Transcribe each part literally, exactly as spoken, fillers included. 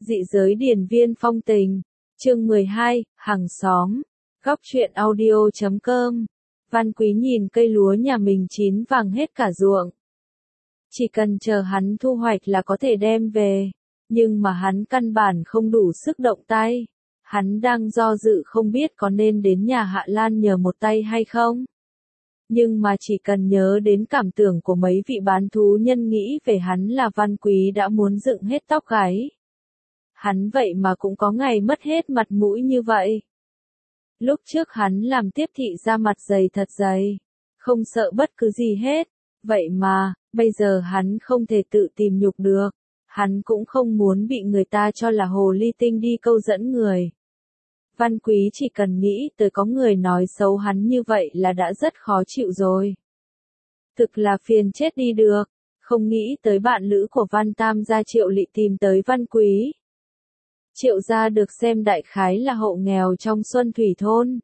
Dị giới điền viên phong tình. Chương mười hai, hàng xóm. Góc truyện audio chấm com. Văn Quý nhìn cây lúa nhà mình chín vàng hết cả ruộng. Chỉ cần chờ hắn thu hoạch là có thể đem về. Nhưng mà hắn căn bản không đủ sức động tay. Hắn đang do dự không biết có nên đến nhà Hạ Lan nhờ một tay hay không. Nhưng mà chỉ cần nhớ đến cảm tưởng của mấy vị bán thú nhân nghĩ về hắn là Văn Quý đã muốn dựng hết tóc gáy. Hắn vậy mà cũng có ngày mất hết mặt mũi như vậy. Lúc trước hắn làm tiếp thị ra mặt dày thật dày, không sợ bất cứ gì hết. Vậy mà, bây giờ hắn không thể tự tìm nhục được. Hắn cũng không muốn bị người ta cho là hồ ly tinh đi câu dẫn người. Văn Quý chỉ cần nghĩ tới có người nói xấu hắn như vậy là đã rất khó chịu rồi. Thực là phiền chết đi được, không nghĩ tới bạn lữ của Văn Tam gia Triệu Lị tìm tới Văn Quý. Triệu gia được xem đại khái là hộ nghèo trong Xuân Thủy thôn.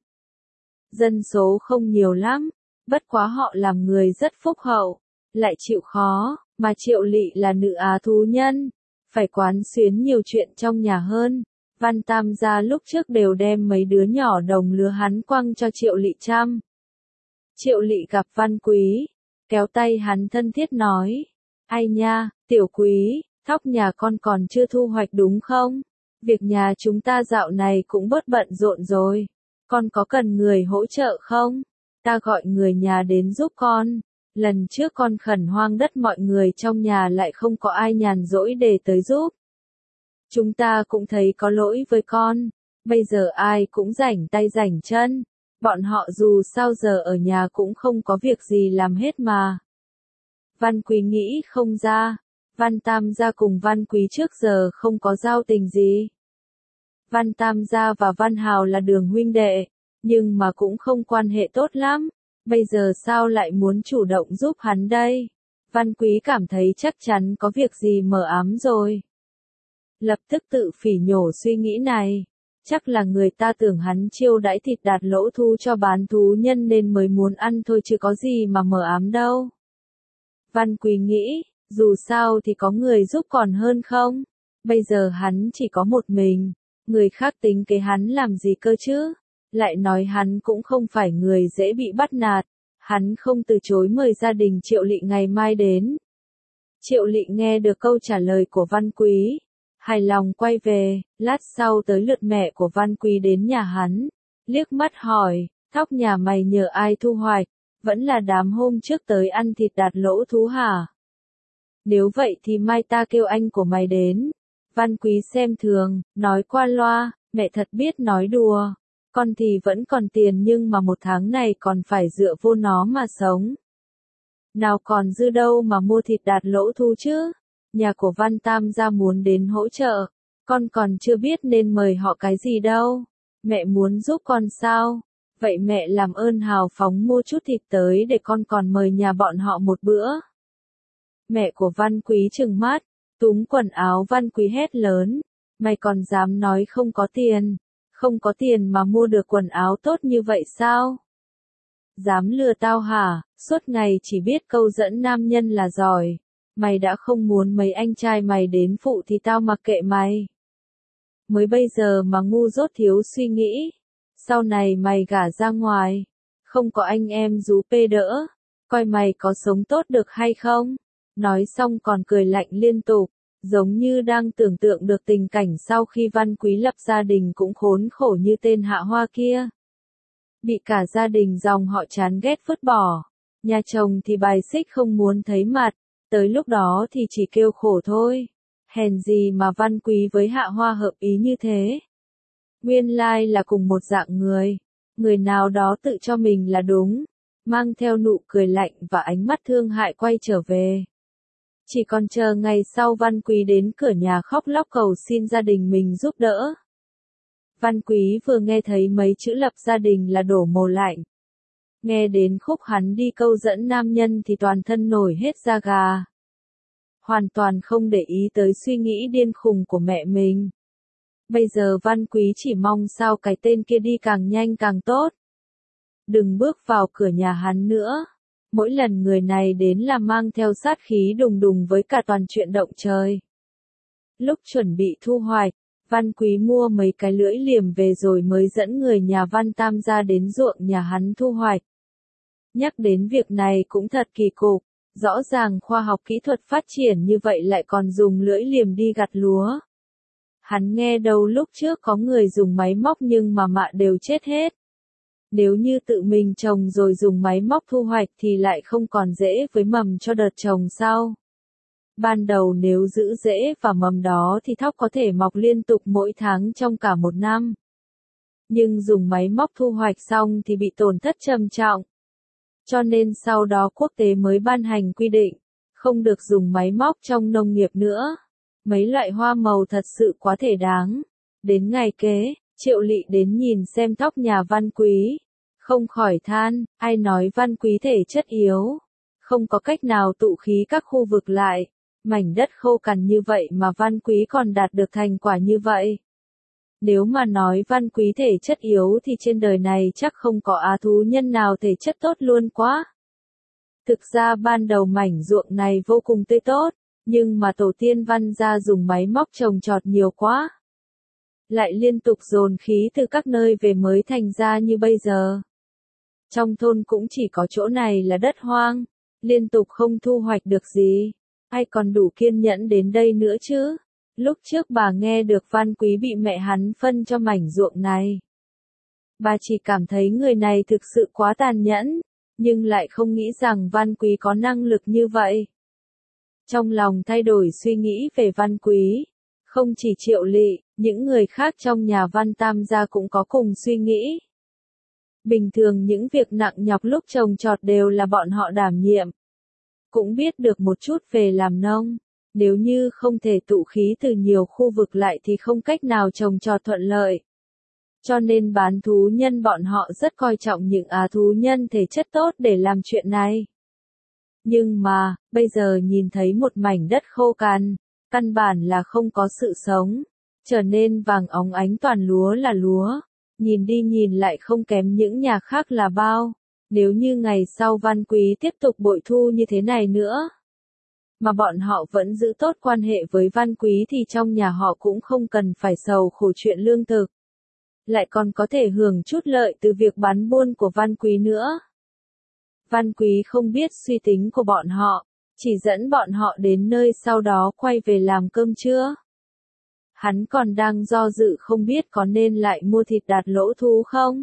Dân số không nhiều lắm, bất quá họ làm người rất phúc hậu, lại chịu khó, mà Triệu Lị là nữ á thú nhân, phải quán xuyến nhiều chuyện trong nhà hơn. Văn Tam gia lúc trước đều đem mấy đứa nhỏ đồng lứa hắn quăng cho Triệu Lị chăm. Triệu Lị gặp Văn Quý, kéo tay hắn thân thiết nói, ai nha, tiểu Quý, thóc nhà con còn chưa thu hoạch đúng không? Việc nhà chúng ta dạo này cũng bớt bận rộn rồi, con có cần người hỗ trợ không? Ta gọi người nhà đến giúp con, lần trước con khẩn hoang đất mọi người trong nhà lại không có ai nhàn rỗi để tới giúp. Chúng ta cũng thấy có lỗi với con, bây giờ ai cũng rảnh tay rảnh chân, bọn họ dù sao giờ ở nhà cũng không có việc gì làm hết mà. Văn Quý nghĩ không ra, Văn Tam gia cùng Văn Quý trước giờ không có giao tình gì. Văn Tam gia và Văn Hào là đường huynh đệ, nhưng mà cũng không quan hệ tốt lắm, bây giờ sao lại muốn chủ động giúp hắn đây? Văn Quý cảm thấy chắc chắn có việc gì mờ ám rồi. Lập tức tự phỉ nhổ suy nghĩ này, chắc là người ta tưởng hắn chiêu đãi thịt đạt lỗ thu cho bán thú nhân nên mới muốn ăn thôi chứ có gì mà mờ ám đâu. Văn Quý nghĩ, dù sao thì có người giúp còn hơn không, bây giờ hắn chỉ có một mình, người khác tính kế hắn làm gì cơ chứ, lại nói hắn cũng không phải người dễ bị bắt nạt, hắn không từ chối mời gia đình Triệu Lị ngày mai đến. Triệu Lị nghe được câu trả lời của Văn Quý, hài lòng quay về, lát sau tới lượt mẹ của Văn Quý đến nhà hắn, liếc mắt hỏi, thóc nhà mày nhờ ai thu hoạch, vẫn là đám hôm trước tới ăn thịt đạt lỗ thú hả? Nếu vậy thì mai ta kêu anh của mày đến. Văn Quý xem thường, nói qua loa, mẹ thật biết nói đùa, con thì vẫn còn tiền nhưng mà một tháng này còn phải dựa vô nó mà sống. Nào còn dư đâu mà mua thịt đạt lỗ thu chứ? Nhà của Văn Tam gia muốn đến hỗ trợ, con còn chưa biết nên mời họ cái gì đâu. Mẹ muốn giúp con sao? Vậy mẹ làm ơn hào phóng mua chút thịt tới để con còn mời nhà bọn họ một bữa. Mẹ của Văn Quý trừng mắt, túm quần áo Văn Quý hét lớn, mày còn dám nói không có tiền, không có tiền mà mua được quần áo tốt như vậy sao? Dám lừa tao hả? Suốt ngày chỉ biết câu dẫn nam nhân là giỏi. Mày đã không muốn mấy anh trai mày đến phụ thì tao mặc kệ mày. Mới bây giờ mà ngu dốt thiếu suy nghĩ. Sau này mày gả ra ngoài, không có anh em rú pê đỡ, coi mày có sống tốt được hay không? Nói xong còn cười lạnh liên tục, giống như đang tưởng tượng được tình cảnh sau khi Văn Quý lập gia đình cũng khốn khổ như tên Hạ Hoa kia. Bị cả gia đình dòng họ chán ghét vứt bỏ, nhà chồng thì bài xích không muốn thấy mặt. Tới lúc đó thì chỉ kêu khổ thôi. Hèn gì mà Văn Quý với Hạ Hoa hợp ý như thế. Nguyên lai là cùng một dạng người. Người nào đó tự cho mình là đúng. Mang theo nụ cười lạnh và ánh mắt thương hại quay trở về. Chỉ còn chờ ngày sau Văn Quý đến cửa nhà khóc lóc cầu xin gia đình mình giúp đỡ. Văn Quý vừa nghe thấy mấy chữ lập gia đình là đổ mồ lạnh. Nghe đến khúc hắn đi câu dẫn nam nhân thì toàn thân nổi hết da gà. Hoàn toàn không để ý tới suy nghĩ điên khùng của mẹ mình. Bây giờ Văn Quý chỉ mong sao cái tên kia đi càng nhanh càng tốt. Đừng bước vào cửa nhà hắn nữa. Mỗi lần người này đến là mang theo sát khí đùng đùng với cả toàn chuyện động trời. Lúc chuẩn bị thu hoạch, Văn Quý mua mấy cái lưỡi liềm về rồi mới dẫn người nhà Văn Tam gia đến ruộng nhà hắn thu hoạch. Nhắc đến việc này cũng thật kỳ cục, rõ ràng khoa học kỹ thuật phát triển như vậy lại còn dùng lưỡi liềm đi gặt lúa. Hắn nghe đâu lúc trước có người dùng máy móc nhưng mà mạ đều chết hết. Nếu như tự mình trồng rồi dùng máy móc thu hoạch thì lại không còn rễ với mầm cho đợt trồng sau. Ban đầu nếu giữ rễ và mầm đó thì thóc có thể mọc liên tục mỗi tháng trong cả một năm. Nhưng dùng máy móc thu hoạch xong thì bị tổn thất trầm trọng. Cho nên sau đó quốc tế mới ban hành quy định, không được dùng máy móc trong nông nghiệp nữa. Mấy loại hoa màu thật sự quá thể đáng. Đến ngày kế, Triệu Lị đến nhìn xem thóc nhà Văn Quý. Không khỏi than, ai nói Văn Quý thể chất yếu. Không có cách nào tụ khí các khu vực lại. Mảnh đất khô cằn như vậy mà Văn Quý còn đạt được thành quả như vậy. Nếu mà nói Văn Quý thể chất yếu thì trên đời này chắc không có á thú nhân nào thể chất tốt luôn quá. Thực ra ban đầu mảnh ruộng này vô cùng tươi tốt, nhưng mà tổ tiên Văn gia dùng máy móc trồng trọt nhiều quá. Lại liên tục dồn khí từ các nơi về mới thành ra như bây giờ. Trong thôn cũng chỉ có chỗ này là đất hoang, liên tục không thu hoạch được gì. Ai còn đủ kiên nhẫn đến đây nữa chứ? Lúc trước bà nghe được Văn Quý bị mẹ hắn phân cho mảnh ruộng này. Bà chỉ cảm thấy người này thực sự quá tàn nhẫn, nhưng lại không nghĩ rằng Văn Quý có năng lực như vậy. Trong lòng thay đổi suy nghĩ về Văn Quý, không chỉ Triệu Lị, những người khác trong nhà Văn Tam gia cũng có cùng suy nghĩ. Bình thường những việc nặng nhọc lúc trồng trọt đều là bọn họ đảm nhiệm. Cũng biết được một chút về làm nông, nếu như không thể tụ khí từ nhiều khu vực lại thì không cách nào trồng trọt thuận lợi. Cho nên bán thú nhân bọn họ rất coi trọng những á thú nhân thể chất tốt để làm chuyện này. Nhưng mà, bây giờ nhìn thấy một mảnh đất khô cằn, căn bản là không có sự sống, trở nên vàng óng ánh toàn lúa là lúa, nhìn đi nhìn lại không kém những nhà khác là bao. Nếu như ngày sau Văn Quý tiếp tục bội thu như thế này nữa, mà bọn họ vẫn giữ tốt quan hệ với Văn Quý thì trong nhà họ cũng không cần phải sầu khổ chuyện lương thực. Lại còn có thể hưởng chút lợi từ việc bán buôn của Văn Quý nữa. Văn Quý không biết suy tính của bọn họ, chỉ dẫn bọn họ đến nơi sau đó quay về làm cơm trưa. Hắn còn đang do dự không biết có nên lại mua thịt đạt lỗ thú không?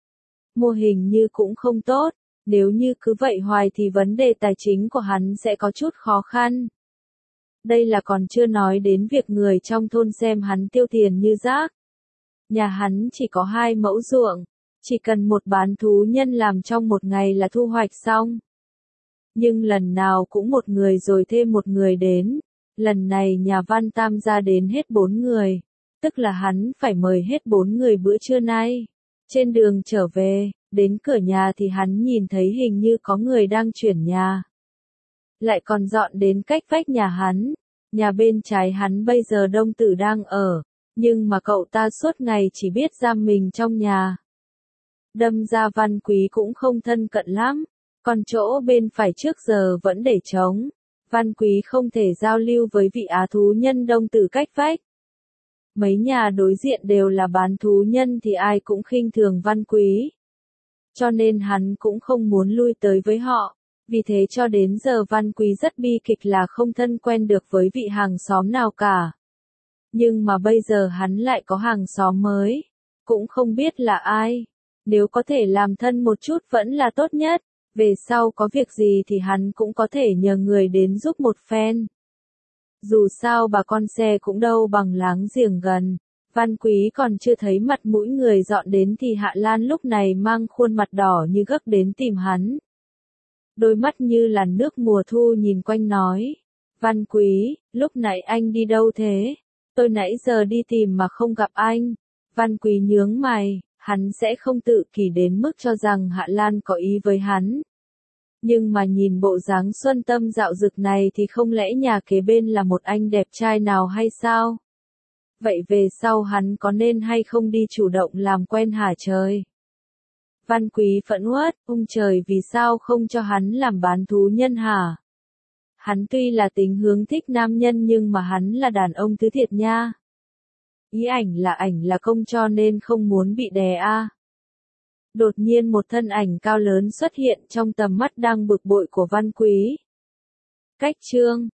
Mô hình như cũng không tốt, nếu như cứ vậy hoài thì vấn đề tài chính của hắn sẽ có chút khó khăn. Đây là còn chưa nói đến việc người trong thôn xem hắn tiêu tiền như rác. Nhà hắn chỉ có hai mẫu ruộng, chỉ cần một bán thú nhân làm trong một ngày là thu hoạch xong. Nhưng lần nào cũng một người rồi thêm một người đến, lần này nhà Văn Tam gia đến hết bốn người, tức là hắn phải mời hết bốn người bữa trưa nay. Trên đường trở về, đến cửa nhà thì hắn nhìn thấy hình như có người đang chuyển nhà. Lại còn dọn đến cách vách nhà hắn. Nhà bên trái hắn bây giờ Đông Tử đang ở, nhưng mà cậu ta suốt ngày chỉ biết giam mình trong nhà. Đâm ra Văn Quý cũng không thân cận lắm, còn chỗ bên phải trước giờ vẫn để trống. Văn Quý không thể giao lưu với vị á thú nhân Đông Tử cách vách. Mấy nhà đối diện đều là bán thú nhân thì ai cũng khinh thường Văn Quý. Cho nên hắn cũng không muốn lui tới với họ, vì thế cho đến giờ Văn Quý rất bi kịch là không thân quen được với vị hàng xóm nào cả. Nhưng mà bây giờ hắn lại có hàng xóm mới, cũng không biết là ai. Nếu có thể làm thân một chút vẫn là tốt nhất, về sau có việc gì thì hắn cũng có thể nhờ người đến giúp một phen. Dù sao bà con xe cũng đâu bằng láng giềng gần. Văn Quý còn chưa thấy mặt mũi người dọn đến thì Hạ Lan lúc này mang khuôn mặt đỏ như gấc đến tìm hắn. Đôi mắt như làn nước mùa thu nhìn quanh nói. Văn Quý, lúc nãy anh đi đâu thế? Tôi nãy giờ đi tìm mà không gặp anh. Văn Quý nhướng mày, hắn sẽ không tự kỷ đến mức cho rằng Hạ Lan có ý với hắn. Nhưng mà nhìn bộ dáng xuân tâm dạo dực này thì không lẽ nhà kế bên là một anh đẹp trai nào hay sao? Vậy về sau hắn có nên hay không đi chủ động làm quen hả trời? Văn Quý phẫn uất, ông trời vì sao không cho hắn làm bán thú nhân hả? Hắn tuy là tính hướng thích nam nhân nhưng mà hắn là đàn ông thứ thiệt nha. Ý ảnh là ảnh là công cho nên không muốn bị đè a. Đột nhiên một thân ảnh cao lớn xuất hiện trong tầm mắt đang bực bội của Văn Quý. Cách chương